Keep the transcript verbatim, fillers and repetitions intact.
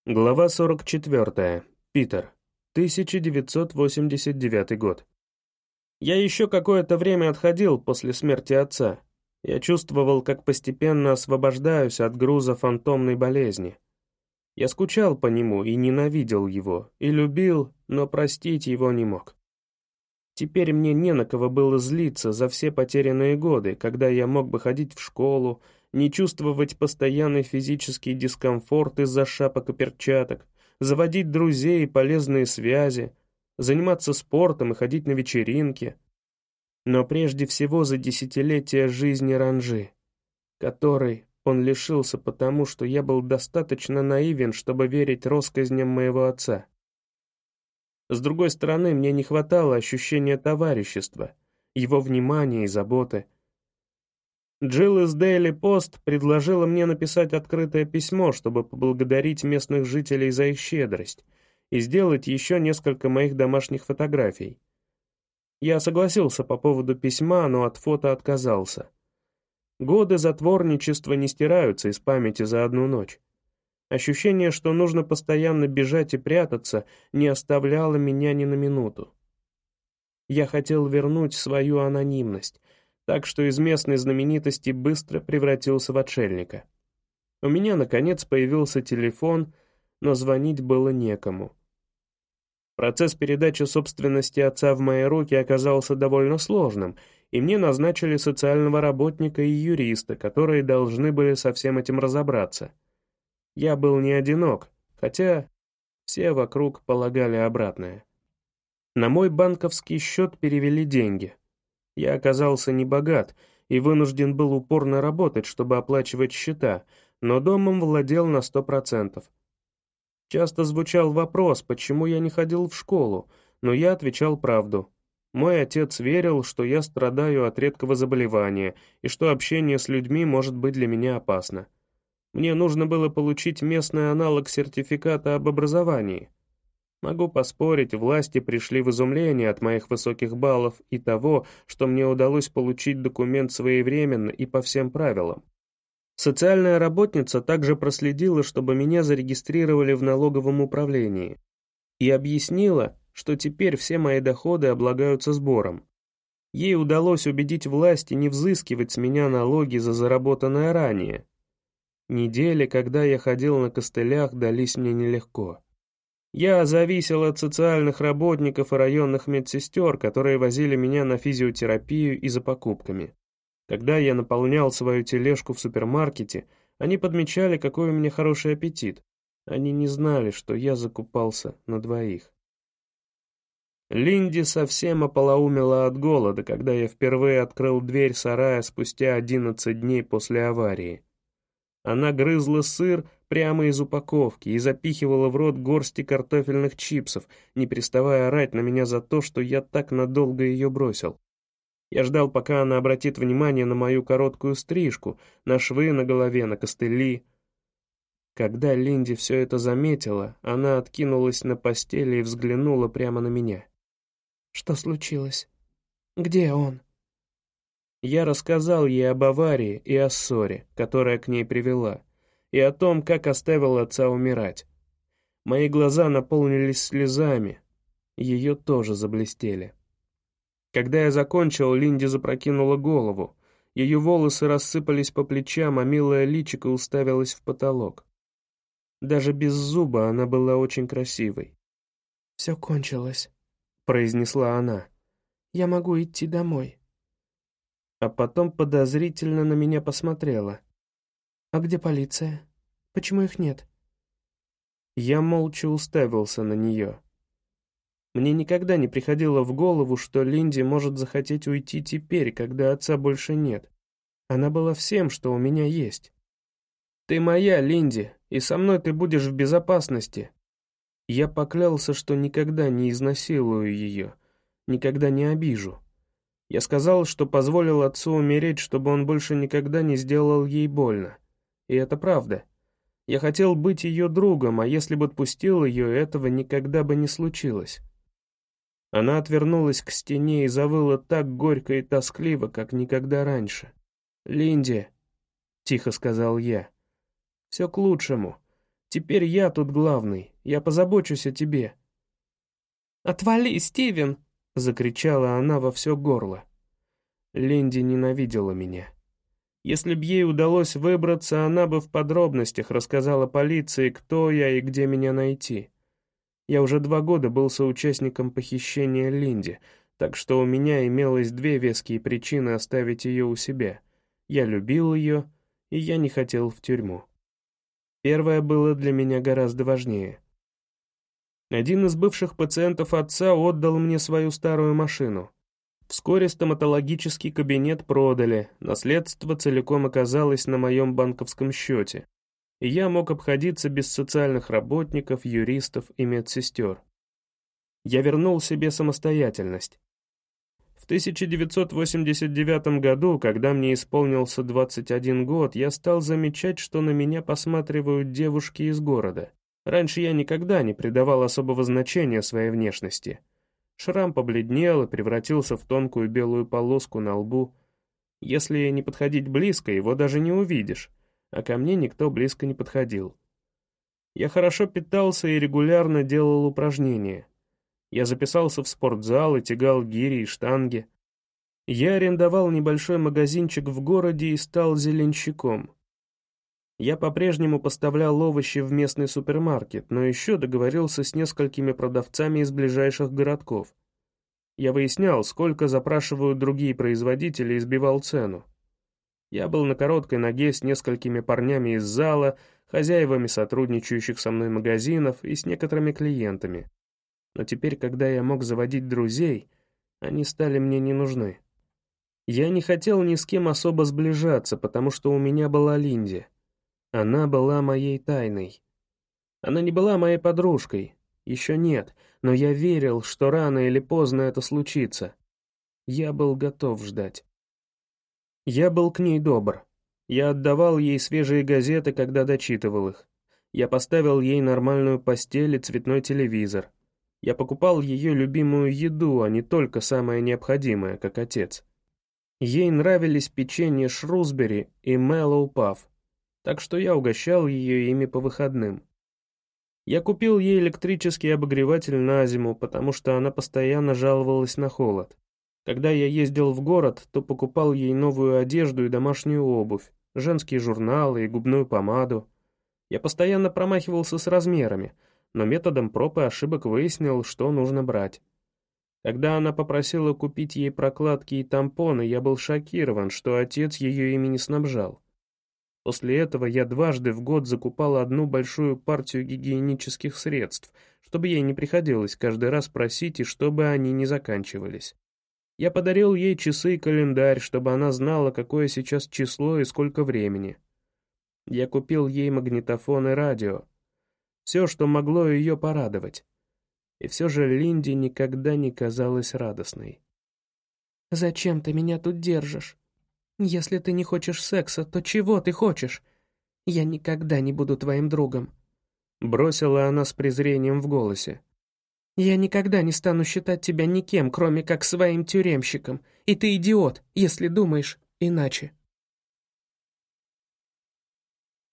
Глава сорок четвёртая. Питер. тысяча девятьсот восемьдесят девятый год. Я еще какое-то время отходил после смерти отца. Я чувствовал, как постепенно освобождаюсь от груза фантомной болезни. Я скучал по нему и ненавидел его, и любил, но простить его не мог. Теперь мне не на кого было злиться за все потерянные годы, когда я мог бы ходить в школу, не чувствовать постоянный физический дискомфорт из-за шапок и перчаток, заводить друзей и полезные связи, заниматься спортом и ходить на вечеринки. Но прежде всего за десятилетия жизни Ранжи, которой он лишился потому, что я был достаточно наивен, чтобы верить россказням моего отца. С другой стороны, мне не хватало ощущения товарищества, его внимания и заботы. Джилл из Daily Post предложила мне написать открытое письмо, чтобы поблагодарить местных жителей за их щедрость и сделать еще несколько моих домашних фотографий. Я согласился по поводу письма, но от фото отказался. Годы затворничества не стираются из памяти за одну ночь. Ощущение, что нужно постоянно бежать и прятаться, не оставляло меня ни на минуту. Я хотел вернуть свою анонимность, так что из местной знаменитости быстро превратился в отшельника. У меня, наконец, появился телефон, но звонить было некому. Процесс передачи собственности отца в мои руки оказался довольно сложным, и мне назначили социального работника и юриста, которые должны были со всем этим разобраться. Я был не одинок, хотя все вокруг полагали обратное. На мой банковский счет перевели деньги. Я оказался небогат и вынужден был упорно работать, чтобы оплачивать счета, но домом владел на сто процентов. Часто звучал вопрос, почему я не ходил в школу, но я отвечал правду. Мой отец верил, что я страдаю от редкого заболевания и что общение с людьми может быть для меня опасно. Мне нужно было получить местный аналог сертификата об образовании. Могу поспорить, власти пришли в изумление от моих высоких баллов и того, что мне удалось получить документ своевременно и по всем правилам. Социальная работница также проследила, чтобы меня зарегистрировали в налоговом управлении, и объяснила, что теперь все мои доходы облагаются сбором. Ей удалось убедить власти не взыскивать с меня налоги за заработанное ранее. Недели, когда я ходил на костылях, дались мне нелегко. Я зависел от социальных работников и районных медсестер, которые возили меня на физиотерапию и за покупками. Когда я наполнял свою тележку в супермаркете, они подмечали, какой у меня хороший аппетит. Они не знали, что я закупался на двоих. Линди совсем ополоумела от голода, когда я впервые открыл дверь сарая спустя одиннадцать дней после аварии. Она грызла сыр прямо из упаковки и запихивала в рот горсти картофельных чипсов, не переставая орать на меня за то, что я так надолго ее бросил. Я ждал, пока она обратит внимание на мою короткую стрижку, на швы на голове, на костыли. Когда Линди все это заметила, она откинулась на постели и взглянула прямо на меня. «Что случилось? Где он?» Я рассказал ей об аварии и о ссоре, которая к ней привела, и о том, как оставил отца умирать. Мои глаза наполнились слезами, ее тоже заблестели. Когда я закончил, Линди запрокинула голову, ее волосы рассыпались по плечам, а милое личико уставилось в потолок. Даже без зуба она была очень красивой. «Все кончилось», — произнесла она. «Я могу идти домой». А потом подозрительно на меня посмотрела. «А где полиция? Почему их нет?» Я молча уставился на нее. Мне никогда не приходило в голову, что Линди может захотеть уйти теперь, когда отца больше нет. Она была всем, что у меня есть. «Ты моя, Линди, и со мной ты будешь в безопасности». Я поклялся, что никогда не изнасилую ее, никогда не обижу. Я сказал, что позволил отцу умереть, чтобы он больше никогда не сделал ей больно. И это правда. Я хотел быть ее другом, а если бы отпустил ее, этого никогда бы не случилось. Она отвернулась к стене и завыла так горько и тоскливо, как никогда раньше. «Линди», — тихо сказал я, — «все к лучшему. Теперь я тут главный, я позабочусь о тебе». «Отвали, Стивен!» — закричала она во все горло. Линди ненавидела меня. Если б ей удалось выбраться, она бы в подробностях рассказала полиции, кто я и где меня найти. Я уже два года был соучастником похищения Линди, так что у меня имелось две веские причины оставить ее у себя. Я любил ее, и я не хотел в тюрьму. Первое было для меня гораздо важнее. Один из бывших пациентов отца отдал мне свою старую машину. Вскоре стоматологический кабинет продали, наследство целиком оказалось на моем банковском счете, и я мог обходиться без социальных работников, юристов и медсестер. Я вернул себе самостоятельность. В тысяча девятьсот восемьдесят девятом году, когда мне исполнился двадцать один год, я стал замечать, что на меня посматривают девушки из города. Раньше я никогда не придавал особого значения своей внешности. Шрам побледнел и превратился в тонкую белую полоску на лбу. Если не подходить близко, его даже не увидишь, а ко мне никто близко не подходил. Я хорошо питался и регулярно делал упражнения. Я записался в спортзал и тягал гири и штанги. Я арендовал небольшой магазинчик в городе и стал зеленщиком. Я по-прежнему поставлял овощи в местный супермаркет, но еще договорился с несколькими продавцами из ближайших городков. Я выяснял, сколько запрашивают другие производители, и сбивал цену. Я был на короткой ноге с несколькими парнями из зала, хозяевами сотрудничающих со мной магазинов и с некоторыми клиентами. Но теперь, когда я мог заводить друзей, они стали мне не нужны. Я не хотел ни с кем особо сближаться, потому что у меня была Линди. Она была моей тайной. Она не была моей подружкой, еще нет, но я верил, что рано или поздно это случится. Я был готов ждать. Я был к ней добр. Я отдавал ей свежие газеты, когда дочитывал их. Я поставил ей нормальную постель и цветной телевизор. Я покупал ее любимую еду, а не только самое необходимое, как отец. Ей нравились печенье Шрусбери и Мэллоу Пафф, так что я угощал ее ими по выходным. Я купил ей электрический обогреватель на зиму, потому что она постоянно жаловалась на холод. Когда я ездил в город, то покупал ей новую одежду и домашнюю обувь, женские журналы и губную помаду. Я постоянно промахивался с размерами, но методом проб и ошибок выяснил, что нужно брать. Когда она попросила купить ей прокладки и тампоны, я был шокирован, что отец ее ими не снабжал. После этого я дважды в год закупал одну большую партию гигиенических средств, чтобы ей не приходилось каждый раз просить и чтобы они не заканчивались. Я подарил ей часы и календарь, чтобы она знала, какое сейчас число и сколько времени. Я купил ей магнитофон и радио. Все, что могло ее порадовать. И все же Линди никогда не казалась радостной. «Зачем ты меня тут держишь? Если ты не хочешь секса, то чего ты хочешь? Я никогда не буду твоим другом», — бросила она с презрением в голосе. «Я никогда не стану считать тебя никем, кроме как своим тюремщиком, и ты идиот, если думаешь иначе».